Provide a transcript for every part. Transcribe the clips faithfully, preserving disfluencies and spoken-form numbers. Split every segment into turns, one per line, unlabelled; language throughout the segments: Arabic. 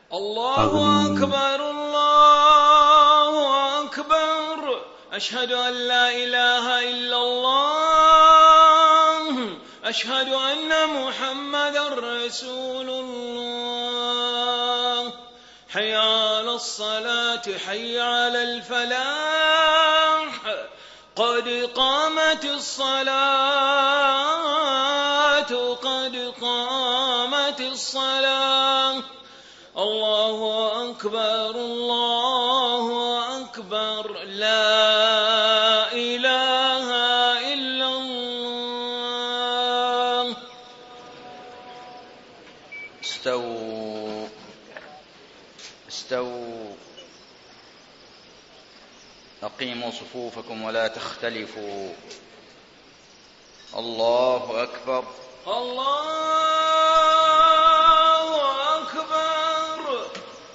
الله أكبر الله أكبر. أشهد أن لا إله إلا الله. أشهد أن محمدا رسول الله. حي على الصلاة حي على الفلاح. قد قامت الصلاة قد قامت الصلاة. الله أكبر الله أكبر. لا إله إلا الله.
استووا استووا أقيموا صفوفكم ولا تختلفوا. الله أكبر
الله أكبر.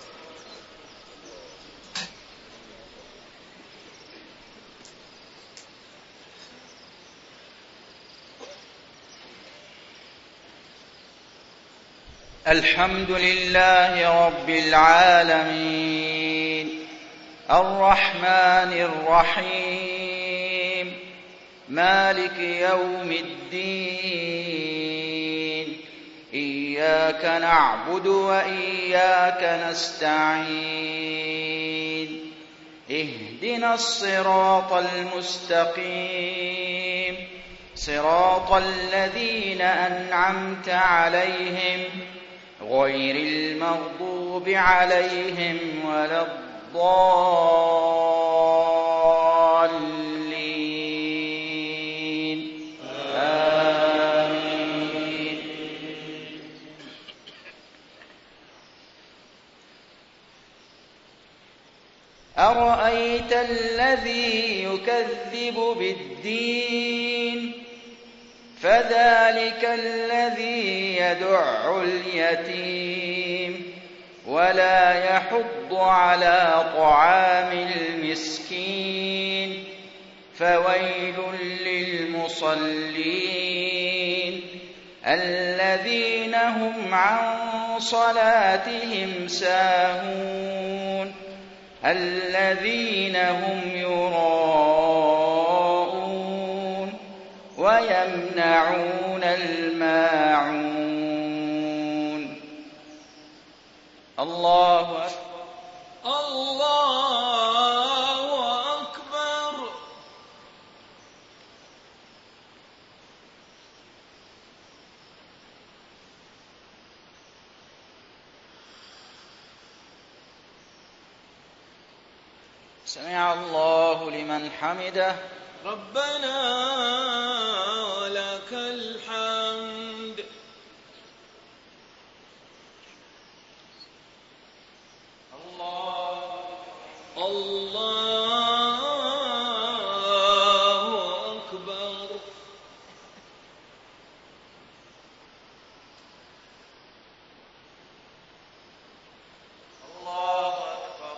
الحمد لله رب العالمين الرحمن الرحيم مالك يوم الدين. إياك نعبد وإياك نستعين. اهدنا الصراط المستقيم صراط الذين أنعمت عليهم غير المغضوب عليهم ولا الضالين. آمين. أرأيت الذي يكذب بالدين فذلك الذي يدع اليتيم ولا يحض على طعام المسكين. فويل للمصلين الذين هم عن صلاتهم ساهون الذين هم يراءون ويمنعون الماعون. الله أكبر
الله أكبر.
سمع الله لمن حمده.
ربنا ولك الحمد.
الله
الله أكبر.
الله أكبر.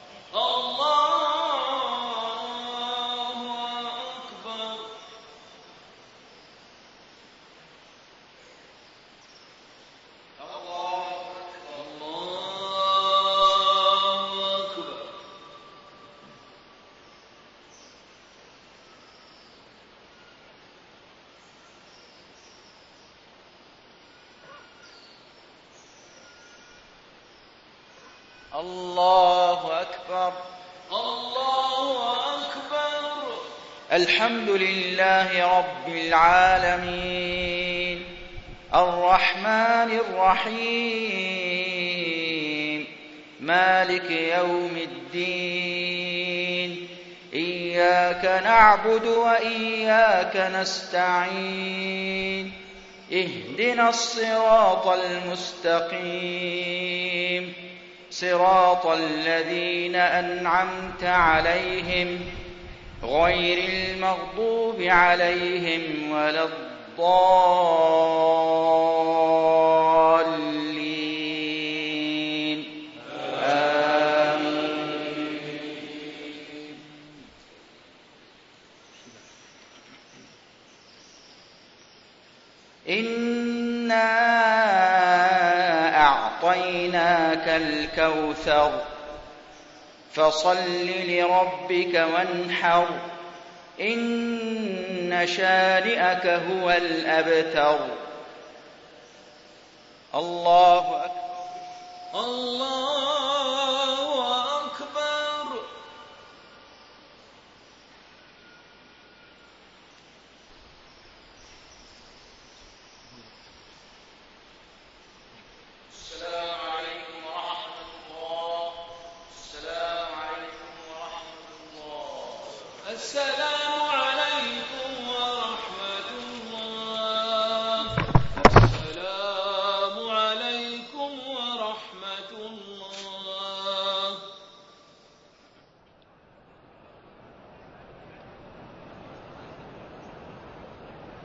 الله أكبر.
الله أكبر.
الله أكبر.
الحمد لله رب العالمين الرحمن الرحيم مالك يوم الدين. إياك نعبد وإياك نستعين. اهدنا الصراط المستقيم صراط الذين أنعمت عليهم غير المغضوب عليهم ولا الضالين. آمين. إنا أعطيناك أعطيناك الكوثر فصل لربك وانحر إن شانئك هو الأبتر. الله أكبر.
الله